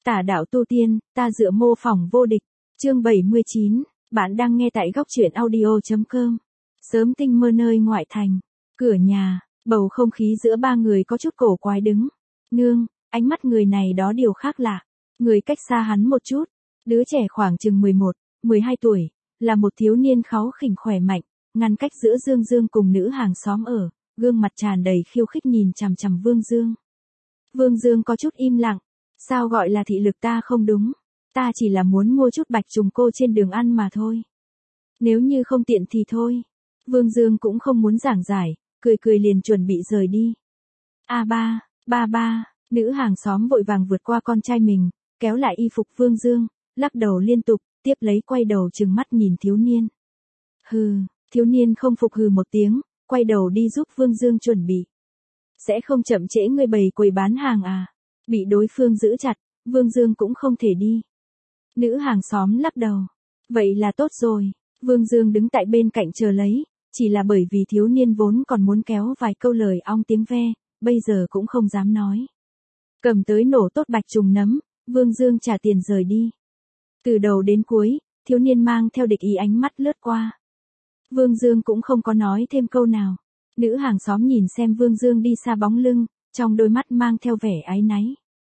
Tả đạo tu tiên, ta dựa mô phỏng vô địch. Chương 79, bạn đang nghe tại góc truyện audio.com. Sớm tinh mơ nơi ngoại thành. Cửa nhà, bầu không khí giữa ba người có chút cổ quái đứng. Nương, ánh mắt người này đó điều khác lạ. Người cách xa hắn một chút. Đứa trẻ khoảng chừng 11, 12 tuổi, là một thiếu niên kháu khỉnh khỏe mạnh, ngăn cách giữa Dương Dương cùng nữ hàng xóm ở, gương mặt tràn đầy khiêu khích nhìn chằm chằm Vương Dương. Vương Dương có chút im lặng. Sao gọi là thị lực ta không đúng? Ta chỉ là muốn mua chút bạch trùng cô trên đường ăn mà thôi. Nếu như không tiện thì thôi. Vương Dương cũng không muốn giảng giải, cười cười liền chuẩn bị rời đi. Ba, nữ hàng xóm vội vàng vượt qua con trai mình, kéo lại y phục Vương Dương, lắc đầu liên tục, tiếp lấy quay đầu trừng mắt nhìn thiếu niên. Hừ, thiếu niên không phục hừ một tiếng, quay đầu đi giúp Vương Dương chuẩn bị. Sẽ không chậm trễ người bày quầy bán hàng à? Bị đối phương giữ chặt, Vương Dương cũng không thể đi. Nữ hàng xóm lắc đầu. Vậy là tốt rồi. Vương Dương đứng tại bên cạnh chờ lấy, chỉ là bởi vì thiếu niên vốn còn muốn kéo vài câu lời ong tiếng ve, bây giờ cũng không dám nói. Cầm tới nổ tốt bạch trùng nấm, Vương Dương trả tiền rời đi. Từ đầu đến cuối, thiếu niên mang theo địch ý ánh mắt lướt qua. Vương Dương cũng không có nói thêm câu nào. Nữ hàng xóm nhìn xem Vương Dương đi xa bóng lưng, trong đôi mắt mang theo vẻ áy náy.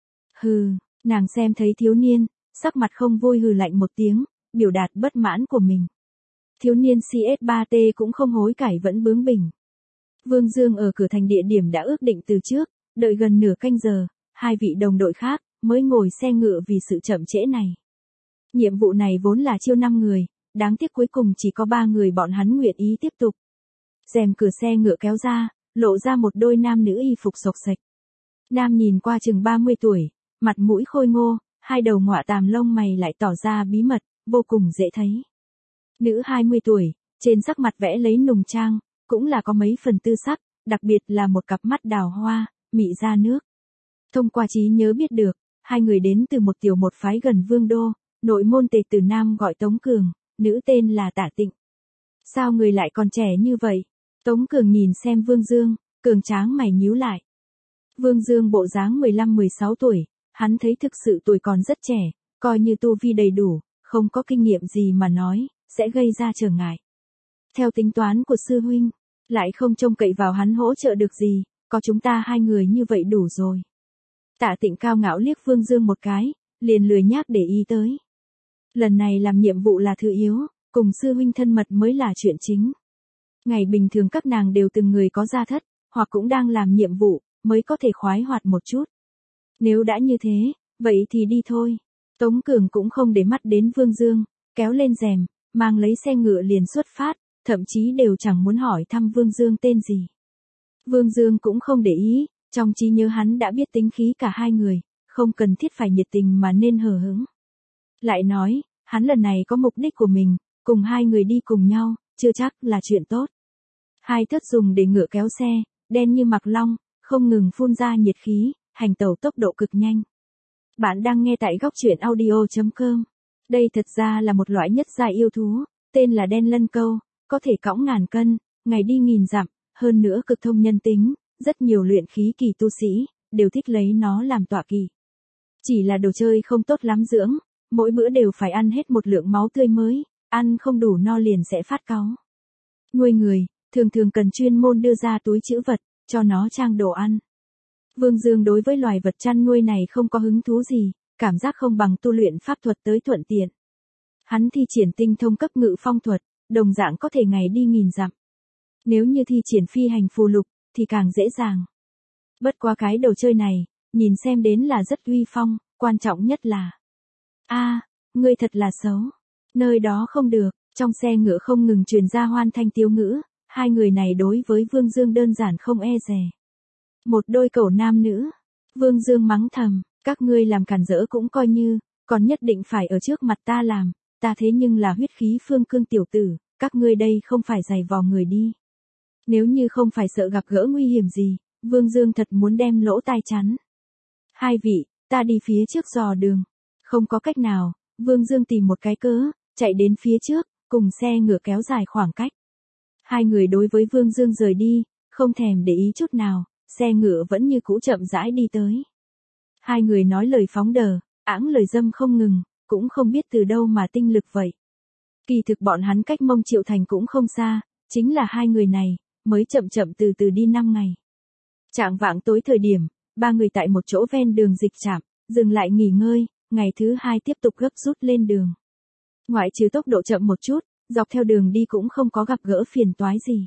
Hừ, nàng xem thấy thiếu niên, sắc mặt không vui hừ lạnh một tiếng, biểu đạt bất mãn của mình. Thiếu niên CS3T cũng không hối cải vẫn bướng bỉnh. Vương Dương ở cửa thành địa điểm đã ước định từ trước, đợi gần nửa canh giờ, hai vị đồng đội khác mới ngồi xe ngựa vì sự chậm trễ này. Nhiệm vụ này vốn là chiêu 5 người, đáng tiếc cuối cùng chỉ có 3 người bọn hắn nguyện ý tiếp tục. Rèm cửa xe ngựa kéo ra, lộ ra một đôi nam nữ y phục xộc xệch. Nam nhìn qua chừng 30 tuổi, mặt mũi khôi ngô, hai đầu ngọa tàm lông mày lại tỏ ra bí mật, vô cùng dễ thấy. Nữ 20 tuổi, trên sắc mặt vẽ lấy nùng trang, cũng là có mấy phần tư sắc, đặc biệt là một cặp mắt đào hoa, mị ra nước. Thông qua trí nhớ biết được, hai người đến từ một tiểu một phái gần Vương Đô, nội môn tề tử nam gọi Tống Cường, nữ tên là Tả Tịnh. Sao người lại còn trẻ như vậy? Tống Cường nhìn xem Vương Dương, cường tráng mày nhíu lại. Vương Dương bộ dáng 15-16 tuổi, hắn thấy thực sự tuổi còn rất trẻ, coi như tu vi đầy đủ, không có kinh nghiệm gì mà nói, sẽ gây ra trở ngại. Theo tính toán của sư huynh, lại không trông cậy vào hắn hỗ trợ được gì, có chúng ta hai người như vậy đủ rồi. Tạ Tịnh cao ngạo liếc Vương Dương một cái, liền lười nhác để ý tới. Lần này làm nhiệm vụ là thứ yếu, cùng sư huynh thân mật mới là chuyện chính. Ngày bình thường các nàng đều từng người có gia thất, hoặc cũng đang làm nhiệm vụ, mới có thể khoái hoạt một chút. Nếu đã như thế, vậy thì đi thôi. Tống Cường cũng không để mắt đến Vương Dương, kéo lên rèm, mang lấy xe ngựa liền xuất phát, thậm chí đều chẳng muốn hỏi thăm Vương Dương tên gì. Vương Dương cũng không để ý, trong trí nhớ hắn đã biết tính khí cả hai người, không cần thiết phải nhiệt tình mà nên hờ hững. Lại nói, hắn lần này có mục đích của mình, cùng hai người đi cùng nhau, chưa chắc là chuyện tốt. Hai thớt dùng để ngựa kéo xe, đen như mặc long, không ngừng phun ra nhiệt khí, hành tẩu tốc độ cực nhanh. Bạn đang nghe tại góc truyện audio.com. Đây thật ra là một loại nhất giai yêu thú, tên là đen lân câu, có thể cõng ngàn cân, ngày đi nghìn dặm, hơn nữa cực thông nhân tính, rất nhiều luyện khí kỳ tu sĩ, đều thích lấy nó làm tọa kỵ. Chỉ là đồ chơi không tốt lắm dưỡng, mỗi bữa đều phải ăn hết một lượng máu tươi mới, ăn không đủ no liền sẽ phát cáu. Nuôi người, thường thường cần chuyên môn đưa ra túi trữ vật, cho nó trang đồ ăn. Vương Dương đối với loài vật chăn nuôi này không có hứng thú gì, cảm giác không bằng tu luyện pháp thuật tới thuận tiện. Hắn thi triển tinh thông cấp ngự phong thuật, đồng dạng có thể ngày đi nghìn dặm. Nếu như thi triển phi hành phù lục, thì càng dễ dàng. Bất qua cái đồ chơi này, nhìn xem đến là rất uy phong, quan trọng nhất là ngươi thật là xấu. Nơi đó không được, trong xe ngựa không ngừng truyền ra hoan thanh tiếu ngữ, hai người này đối với Vương Dương đơn giản không e dè. Một đôi cẩu nam nữ. Vương Dương mắng thầm, các ngươi làm cản rỡ cũng coi như, còn nhất định phải ở trước mặt ta làm, ta thế nhưng là huyết khí phương cương tiểu tử, các ngươi đây không phải giày vò người đi. Nếu như không phải sợ gặp gỡ nguy hiểm gì, Vương Dương thật muốn đem lỗ tai chắn. Hai vị, ta đi phía trước dò đường. Không có cách nào, Vương Dương tìm một cái cớ, chạy đến phía trước, cùng xe ngựa kéo dài khoảng cách. Hai người đối với Vương Dương rời đi, không thèm để ý chút nào, xe ngựa vẫn như cũ chậm rãi đi tới. Hai người nói lời phóng đờ, áng lời dâm không ngừng, cũng không biết từ đâu mà tinh lực vậy. Kỳ thực bọn hắn cách Mông Triệu Thành cũng không xa, chính là hai người này, mới chậm chậm từ từ đi 5 ngày. Chạng vạng tối thời điểm, ba người tại một chỗ ven đường dịch trạm, dừng lại nghỉ ngơi, ngày thứ hai tiếp tục gấp rút lên đường. Ngoại trừ tốc độ chậm một chút, dọc theo đường đi cũng không có gặp gỡ phiền toái gì.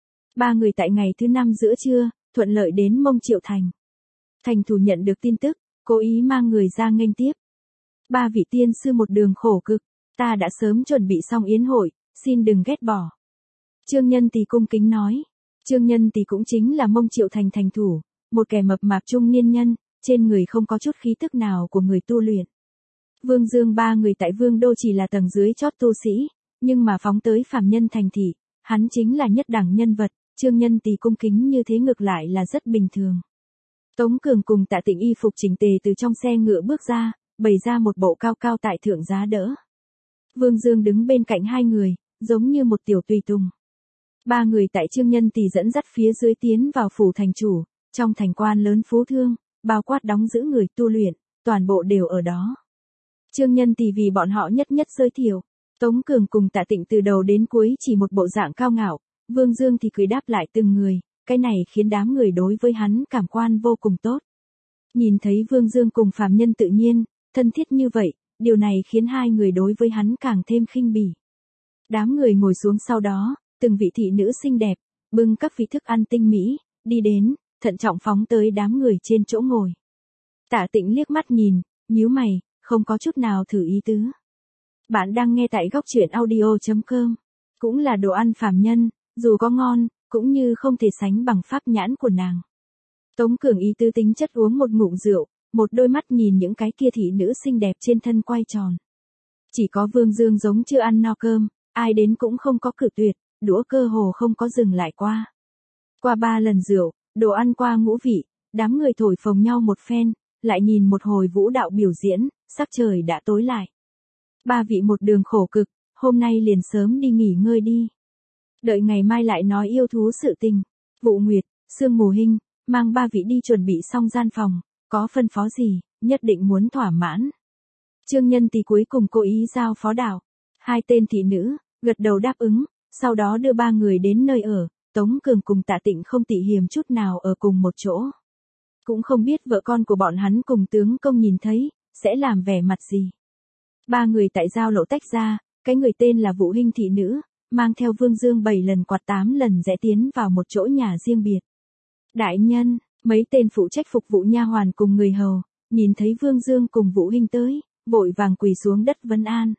Ba người tại ngày thứ 5 giữa trưa, thuận lợi đến Mông Triệu Thành. Thành thủ nhận được tin tức, cố ý mang người ra nghênh tiếp. Ba vị tiên sư một đường khổ cực, ta đã sớm chuẩn bị xong yến hội, xin đừng ghét bỏ. Trương Nhân Tỳ cung kính nói. Trương Nhân Tỳ cũng chính là Mông Triệu Thành thành thủ, một kẻ mập mạp trung niên nhân, trên người không có chút khí tức nào của người tu luyện. Vương Dương ba người tại Vương Đô chỉ là tầng dưới chót tu sĩ, nhưng mà phóng tới phàm nhân thành thị, hắn chính là nhất đẳng nhân vật, Trương Nhân Tỳ cung kính như thế ngược lại là rất bình thường. Tống Cường cùng Tạ Tịnh y phục chỉnh tề từ trong xe ngựa bước ra, bày ra một bộ cao cao tại thượng giá đỡ. Vương Dương đứng bên cạnh hai người, giống như một tiểu tùy tùng. Ba người tại Trương Nhân Tỳ dẫn dắt phía dưới tiến vào phủ thành chủ, trong thành quan lớn phú thương, bao quát đóng giữ người tu luyện, toàn bộ đều ở đó. Trương Nhân Tỳ vì bọn họ nhất nhất giới thiệu, Tống Cường cùng Tạ Tịnh từ đầu đến cuối chỉ một bộ dạng cao ngạo, Vương Dương thì cười đáp lại từng người, cái này khiến đám người đối với hắn cảm quan vô cùng tốt. Nhìn thấy Vương Dương cùng phàm nhân tự nhiên, thân thiết như vậy, điều này khiến hai người đối với hắn càng thêm khinh bỉ. Đám người ngồi xuống sau đó, từng vị thị nữ xinh đẹp, bưng các vị thức ăn tinh mỹ, đi đến, thận trọng phóng tới đám người trên chỗ ngồi. Tạ Tịnh liếc mắt nhìn, nhíu mày, không có chút nào thử ý tứ. Bạn đang nghe tại góc truyện audio.com, cũng là đồ ăn phàm nhân, dù có ngon, cũng như không thể sánh bằng pháp nhãn của nàng. Tống Cường ý tứ tính chất uống một ngụm rượu, một đôi mắt nhìn những cái kia thị nữ xinh đẹp trên thân quay tròn. Chỉ có Vương Dương giống chưa ăn no cơm, ai đến cũng không có cự tuyệt, đũa cơ hồ không có dừng lại qua. Qua 3 lần rượu, đồ ăn qua ngũ vị, đám người thổi phồng nhau một phen, lại nhìn một hồi vũ đạo biểu diễn, sắc trời đã tối lại. Ba vị một đường khổ cực, hôm nay liền sớm đi nghỉ ngơi đi. Đợi ngày mai lại nói yêu thú sự tình. Vụ Nguyệt, Sương Mù Hinh, mang ba vị đi chuẩn bị xong gian phòng, có phân phó gì, nhất định muốn thỏa mãn. Trương Nhân Tỳ cuối cùng cố ý giao phó đạo. Hai tên thị nữ, gật đầu đáp ứng, sau đó đưa ba người đến nơi ở, Tống Cường cùng Tạ Tịnh không tị hiềm chút nào ở cùng một chỗ. Cũng không biết vợ con của bọn hắn cùng tướng công nhìn thấy, sẽ làm vẻ mặt gì. Ba người tại giao lộ tách ra, cái người tên là Vũ Hinh thị nữ, mang theo Vương Dương 7 lần quạt 8 lần rẽ tiến vào một chỗ nhà riêng biệt. Đại nhân, mấy tên phụ trách phục vụ nha hoàn cùng người hầu, nhìn thấy Vương Dương cùng Vũ Hinh tới, vội vàng quỳ xuống đất vân an.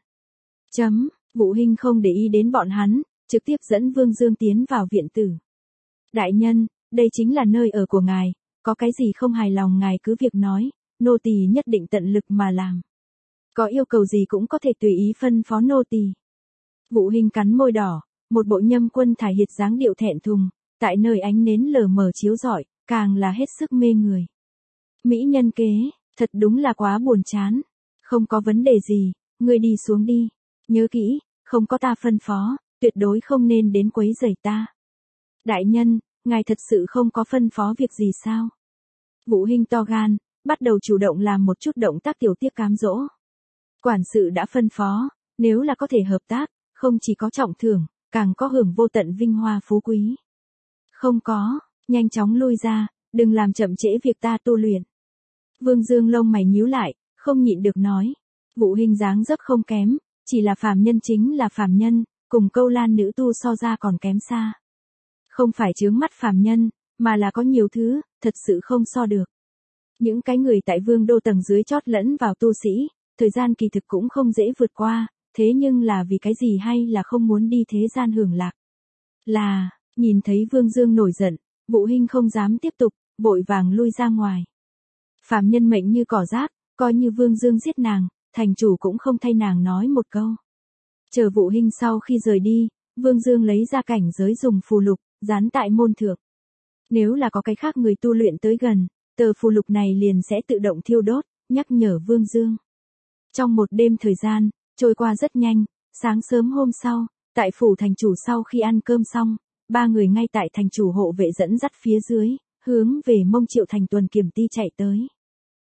Vũ Hinh không để ý đến bọn hắn, trực tiếp dẫn Vương Dương tiến vào viện tử. Đại nhân, đây chính là nơi ở của ngài, có cái gì không hài lòng ngài cứ việc nói, nô tỳ nhất định tận lực mà làm. Có yêu cầu gì cũng có thể tùy ý phân phó nô tỳ. Vũ Hinh cắn môi đỏ, một bộ Nhâm Quân thải hiệt dáng điệu thẹn thùng, tại nơi ánh nến lờ mờ chiếu rọi, càng là hết sức mê người. Mỹ nhân kế, thật đúng là quá buồn chán. Không có vấn đề gì, ngươi đi xuống đi. Nhớ kỹ, không có ta phân phó, tuyệt đối không nên đến quấy rầy ta. Đại nhân, ngài thật sự không có phân phó việc gì sao? Vũ Hinh to gan, bắt đầu chủ động làm một chút động tác tiểu tiết cám dỗ. Quản sự đã phân phó, nếu là có thể hợp tác, không chỉ có trọng thưởng, càng có hưởng vô tận vinh hoa phú quý. Không có, nhanh chóng lui ra, đừng làm chậm trễ việc ta tu luyện. Vương Dương lông mày nhíu lại, không nhịn được nói. Vũ Hinh dáng dấp không kém, chỉ là phàm nhân chính là phàm nhân, cùng Câu Lan nữ tu so ra còn kém xa. Không phải chướng mắt phàm nhân, mà là có nhiều thứ, thật sự không so được. Những cái người tại Vương Đô tầng dưới chót lẫn vào tu sĩ, thời gian kỳ thực cũng không dễ vượt qua, thế nhưng là vì cái gì hay là không muốn đi thế gian hưởng lạc. Là, nhìn thấy Vương Dương nổi giận, Vũ Hinh không dám tiếp tục, vội vàng lui ra ngoài. Phàm nhân mệnh như cỏ rác, coi như Vương Dương giết nàng, thành chủ cũng không thay nàng nói một câu. Chờ Vũ Hinh sau khi rời đi, Vương Dương lấy ra cảnh giới dùng phù lục, dán tại môn thượng. Nếu là có cái khác người tu luyện tới gần, tờ phù lục này liền sẽ tự động thiêu đốt, nhắc nhở Vương Dương. Trong một đêm thời gian, trôi qua rất nhanh, sáng sớm hôm sau, tại phủ thành chủ sau khi ăn cơm xong, ba người ngay tại thành chủ hộ vệ dẫn dắt phía dưới, hướng về Mông Triệu Thành tuần kiểm ti chạy tới.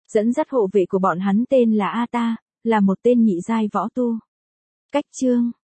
Dẫn dắt hộ vệ của bọn hắn tên là A Ta, là một tên nhị giai võ tu. Cách chương